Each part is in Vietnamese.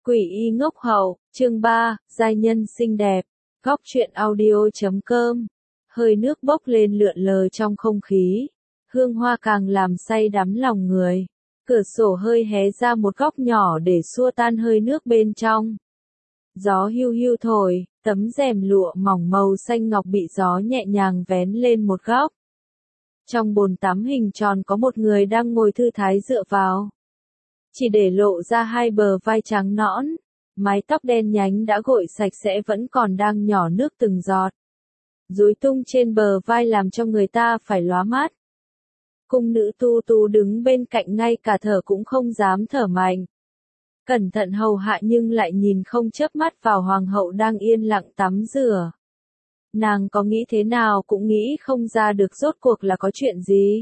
Quỷ y ngốc hậu, chương 3, giai nhân xinh đẹp, góc truyện audio.com. Hơi nước bốc lên lượn lờ trong không khí, hương hoa càng làm say đắm lòng người. Cửa sổ hơi hé ra một góc nhỏ để xua tan hơi nước bên trong. Gió hiu hiu thổi, tấm rèm lụa mỏng màu xanh ngọc bị gió nhẹ nhàng vén lên một góc. Trong bồn tắm hình tròn có một người đang ngồi thư thái dựa vào. Chỉ để lộ ra hai bờ vai trắng nõn, mái tóc đen nhánh đã gội sạch sẽ vẫn còn đang nhỏ nước từng giọt. Rối tung trên bờ vai làm cho người ta phải lóa mắt. Cung nữ Tu Tu đứng bên cạnh ngay cả thở cũng không dám thở mạnh. Cẩn thận hầu hạ nhưng lại nhìn không chớp mắt vào hoàng hậu đang yên lặng tắm rửa. Nàng có nghĩ thế nào cũng nghĩ không ra được rốt cuộc là có chuyện gì.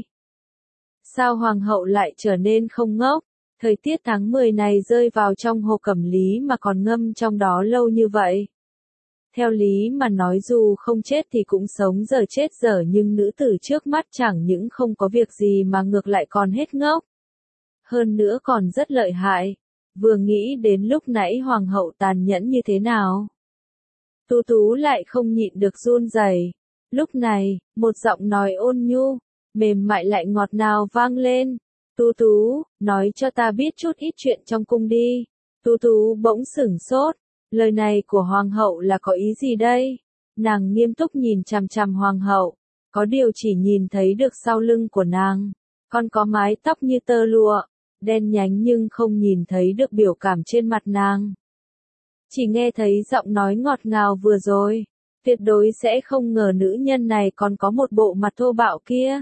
Sao hoàng hậu lại trở nên không ngốc? Thời tiết tháng 10 này rơi vào trong hồ Cẩm Lý mà còn ngâm trong đó lâu như vậy. Theo lý mà nói dù không chết thì cũng sống giờ chết dở, nhưng nữ tử trước mắt chẳng những không có việc gì mà ngược lại còn hết ngốc. Hơn nữa còn rất lợi hại. Vừa nghĩ đến lúc nãy hoàng hậu tàn nhẫn như thế nào. Tu Tú lại không nhịn được run rẩy. Lúc này, một giọng nói ôn nhu, mềm mại lại ngọt ngào vang lên. Tu Tú, nói cho ta biết chút ít chuyện trong cung đi. Tu Tú bỗng sửng sốt. Lời này của hoàng hậu là có ý gì đây? Nàng nghiêm túc nhìn chằm chằm hoàng hậu. Có điều chỉ nhìn thấy được sau lưng của nàng. Còn có mái tóc như tơ lụa, đen nhánh nhưng không nhìn thấy được biểu cảm trên mặt nàng. Chỉ nghe thấy giọng nói ngọt ngào vừa rồi. Tuyệt đối sẽ không ngờ nữ nhân này còn có một bộ mặt thô bạo kia.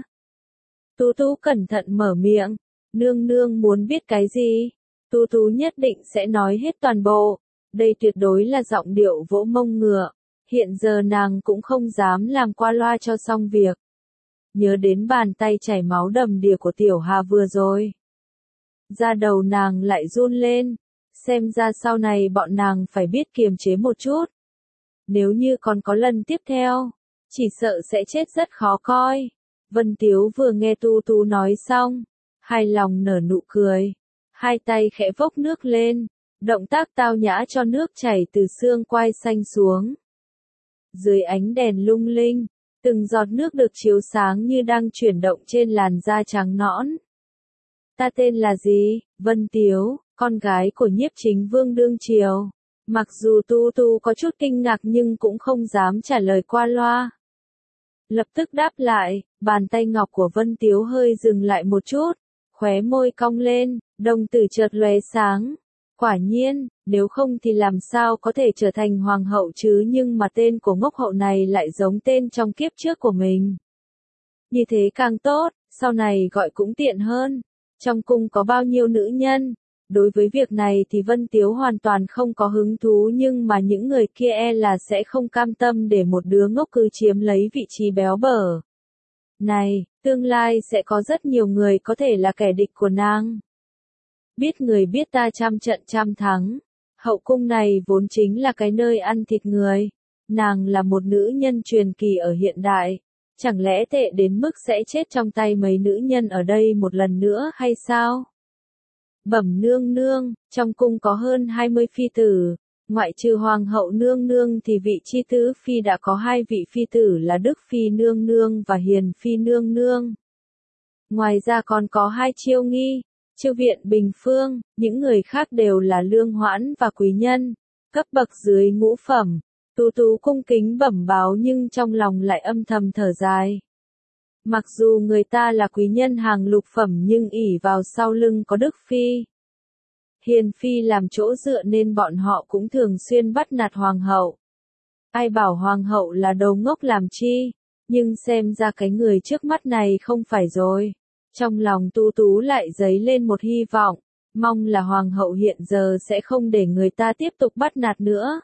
Tu Tú cẩn thận mở miệng. Nương nương muốn biết cái gì? Tu Tú nhất định sẽ nói hết toàn bộ. Đây tuyệt đối là giọng điệu vỗ mông ngựa. Hiện giờ nàng cũng không dám làm qua loa cho xong việc. Nhớ đến bàn tay chảy máu đầm đìa của Tiểu Hà vừa rồi. Da đầu nàng lại run lên. Xem ra sau này bọn nàng phải biết kiềm chế một chút. Nếu như còn có lần tiếp theo, chỉ sợ sẽ chết rất khó coi. Vân Tiếu vừa nghe Tu Tú nói xong, hài lòng nở nụ cười. Hai tay khẽ vốc nước lên, động tác tao nhã cho nước chảy từ xương quai xanh xuống. Dưới ánh đèn lung linh, từng giọt nước được chiếu sáng như đang chuyển động trên làn da trắng nõn. Ta tên là gì? Vân Tiếu, con gái của Nhiếp Chính Vương đương triều. Mặc dù Tu Tu có chút kinh ngạc nhưng cũng không dám trả lời qua loa. Lập tức đáp lại, bàn tay ngọc của Vân Tiếu hơi dừng lại một chút, khóe môi cong lên, đồng tử chợt lóe sáng. Quả nhiên, nếu không thì làm sao có thể trở thành hoàng hậu chứ, nhưng mà tên của ngốc hậu này lại giống tên trong kiếp trước của mình. Như thế càng tốt, sau này gọi cũng tiện hơn. Trong cung có bao nhiêu nữ nhân? Đối với việc này thì Vân Tiếu hoàn toàn không có hứng thú, nhưng mà những người kia e là sẽ không cam tâm để một đứa ngốc cứ chiếm lấy vị trí béo bở. Này, tương lai sẽ có rất nhiều người có thể là kẻ địch của nàng. Biết người biết ta trăm trận trăm thắng. Hậu cung này vốn chính là cái nơi ăn thịt người. Nàng là một nữ nhân truyền kỳ ở hiện đại. Chẳng lẽ tệ đến mức sẽ chết trong tay mấy nữ nhân ở đây một lần nữa hay sao? Bẩm nương nương, trong cung có hơn 20 phi tử. Ngoại trừ hoàng hậu nương nương thì vị chi tứ phi đã có 2 vị phi tử là Đức Phi nương nương và Hiền Phi nương nương. Ngoài ra còn có 2 chiêu nghi, Chiêu Viện Bình Phương, những người khác đều là lương hoãn và quý nhân, cấp bậc dưới ngũ phẩm. Tu Tú cung kính bẩm báo nhưng trong lòng lại âm thầm thở dài. Mặc dù người ta là quý nhân hàng lục phẩm nhưng ỷ vào sau lưng có Đức Phi, Hiền Phi làm chỗ dựa nên bọn họ cũng thường xuyên bắt nạt hoàng hậu. Ai bảo hoàng hậu là đầu ngốc làm chi, nhưng xem ra cái người trước mắt này không phải rồi. Trong lòng Tu Tú lại dấy lên một hy vọng, mong là hoàng hậu hiện giờ sẽ không để người ta tiếp tục bắt nạt nữa.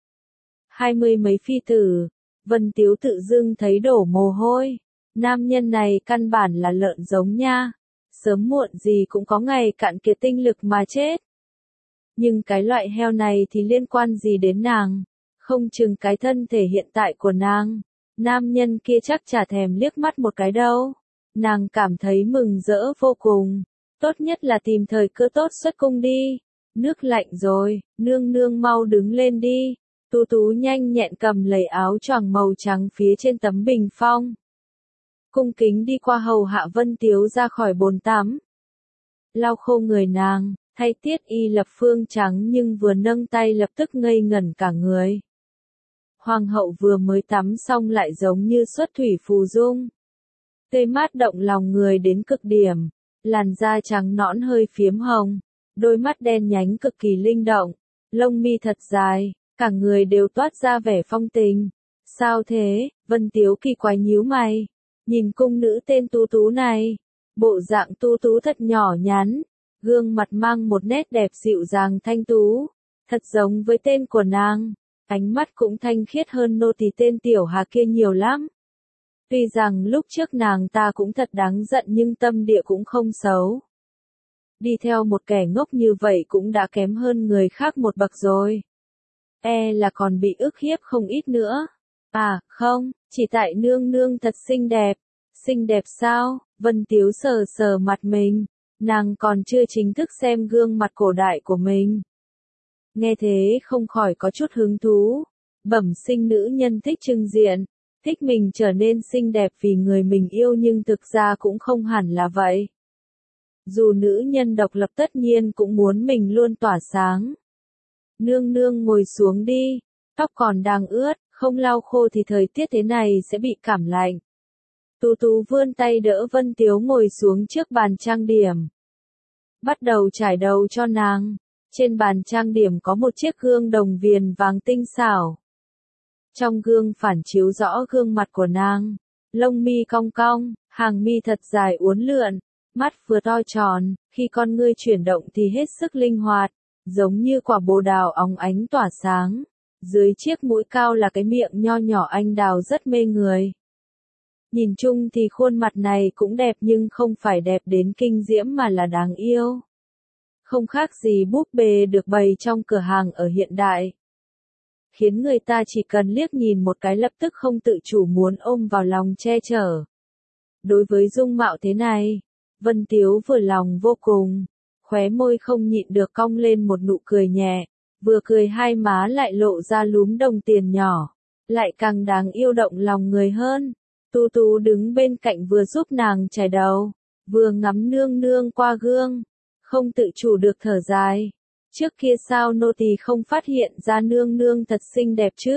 20 mấy phi tử, Vân Tiếu tự dưng thấy đổ mồ hôi. Nam nhân này căn bản là lợn giống nha. Sớm muộn gì cũng có ngày cạn kiệt tinh lực mà chết. Nhưng cái loại heo này thì liên quan gì đến nàng? Không chừng cái thân thể hiện tại của nàng. Nam nhân kia chắc chả thèm liếc mắt một cái đâu. Nàng cảm thấy mừng rỡ vô cùng. Tốt nhất là tìm thời cơ tốt xuất cung đi. Nước lạnh rồi, nương nương mau đứng lên đi. Tú Tú nhanh nhẹn cầm lấy áo choàng màu trắng phía trên tấm bình phong. Cung kính đi qua hầu hạ Vân Tiếu ra khỏi bồn tắm. Lau khô người nàng, thay tiết y lập phương trắng nhưng vừa nâng tay lập tức ngây ngẩn cả người. Hoàng hậu vừa mới tắm xong lại giống như xuất thủy phù dung. Tươi mát động lòng người đến cực điểm, làn da trắng nõn hơi phiếm hồng, đôi mắt đen nhánh cực kỳ linh động, lông mi thật dài, cả người đều toát ra vẻ phong tình. Sao thế? Vân Tiếu kỳ quái nhíu mày, nhìn cung nữ tên Tú Tú này, bộ dạng Tú Tú thật nhỏ nhắn, gương mặt mang một nét đẹp dịu dàng thanh tú, thật giống với tên của nàng, ánh mắt cũng thanh khiết hơn nô tỳ tên Tiểu Hà kia nhiều lắm. Tuy rằng lúc trước nàng ta cũng thật đáng giận nhưng tâm địa cũng không xấu. Đi theo một kẻ ngốc như vậy cũng đã kém hơn người khác một bậc rồi. Là còn bị ức hiếp không ít nữa. À, không, chỉ tại nương nương thật xinh đẹp. Xinh đẹp sao? Vân Tiếu sờ sờ mặt mình, nàng còn chưa chính thức xem gương mặt cổ đại của mình. Nghe thế không khỏi có chút hứng thú. Bẩm sinh nữ nhân thích trưng diện, thích mình trở nên xinh đẹp vì người mình yêu nhưng thực ra cũng không hẳn là vậy. Dù nữ nhân độc lập tất nhiên cũng muốn mình luôn tỏa sáng. Nương nương ngồi xuống đi, tóc còn đang ướt, không lau khô thì thời tiết thế này sẽ bị cảm lạnh. Tú Tú vươn tay đỡ Vân Tiếu ngồi xuống trước bàn trang điểm. Bắt đầu trải đầu cho nàng. Trên bàn trang điểm có một chiếc gương đồng viền vàng tinh xảo. Trong gương phản chiếu rõ gương mặt của nàng. Lông mi cong cong, hàng mi thật dài uốn lượn, mắt vừa to tròn, khi con ngươi chuyển động thì hết sức linh hoạt, giống như quả bồ đào óng ánh tỏa sáng. Dưới chiếc mũi cao là cái miệng nho nhỏ anh đào rất mê người. Nhìn chung thì khuôn mặt này cũng đẹp nhưng không phải đẹp đến kinh diễm mà là đáng yêu. Không khác gì búp bê được bày trong cửa hàng ở hiện đại. Khiến người ta chỉ cần liếc nhìn một cái lập tức không tự chủ muốn ôm vào lòng che chở. Đối với dung mạo thế này, Vân Tiếu vừa lòng vô cùng, khóe môi không nhịn được cong lên một nụ cười nhẹ, vừa cười hai má lại lộ ra lúm đồng tiền nhỏ, lại càng đáng yêu động lòng người hơn. Tú Tú đứng bên cạnh vừa giúp nàng chải đầu, vừa ngắm nương nương qua gương, không tự chủ được thở dài. Trước kia sao nô tỳ không phát hiện ra nương nương thật xinh đẹp chứ?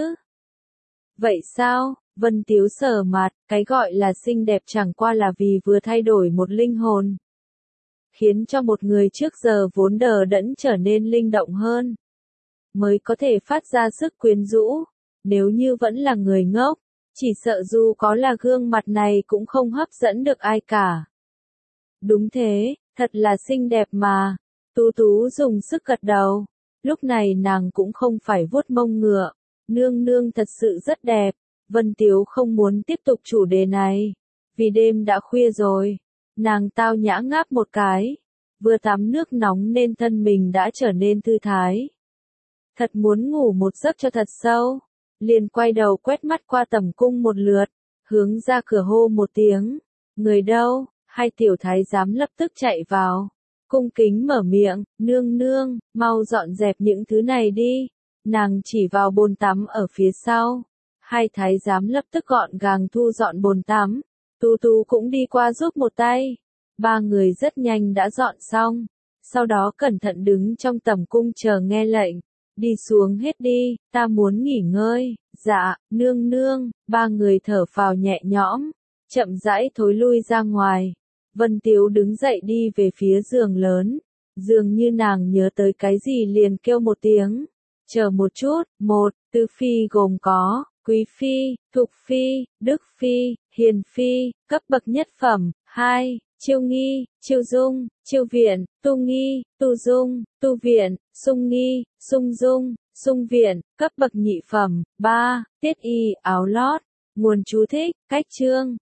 Vậy sao? Vân Tiếu sờ mặt, cái gọi là xinh đẹp chẳng qua là vì vừa thay đổi một linh hồn. Khiến cho một người trước giờ vốn đờ đẫn trở nên linh động hơn. Mới có thể phát ra sức quyến rũ. Nếu như vẫn là người ngốc, chỉ sợ dù có là gương mặt này cũng không hấp dẫn được ai cả. Đúng thế, thật là xinh đẹp mà. Tú Tú dùng sức gật đầu. Lúc này nàng cũng không phải vuốt mông ngựa. Nương nương thật sự rất đẹp. Vân Tiếu không muốn tiếp tục chủ đề này. Vì đêm đã khuya rồi. Nàng tao nhã ngáp một cái. Vừa tắm nước nóng nên thân mình đã trở nên thư thái. Thật muốn ngủ một giấc cho thật sâu. Liền quay đầu quét mắt qua tầm cung một lượt. Hướng ra cửa hô một tiếng. Người đâu? Hai tiểu thái giám lập tức chạy vào. Cung kính mở miệng, nương nương, mau dọn dẹp những thứ này đi. Nàng chỉ vào bồn tắm ở phía sau. Hai thái giám lập tức gọn gàng thu dọn bồn tắm. Tú Tú cũng đi qua giúp một tay. Ba người rất nhanh đã dọn xong. Sau đó cẩn thận đứng trong tầm cung chờ nghe lệnh. Đi xuống hết đi, ta muốn nghỉ ngơi. Dạ, nương nương, ba người thở phào nhẹ nhõm. Chậm rãi thối lui ra ngoài. Vân Tiếu đứng dậy đi về phía giường lớn. Dường như nàng nhớ tới cái gì liền kêu một tiếng. Chờ một chút, một, tứ phi gồm có, quý phi, thục phi, đức phi, hiền phi, cấp bậc nhất phẩm, 2, chiêu nghi, chiêu dung, chiêu viện, tu nghi, tu dung, tu viện, sung nghi, sung dung, sung viện, cấp bậc nhị phẩm, 3, tiết y, áo lót. Nguồn chú thích, cách chương.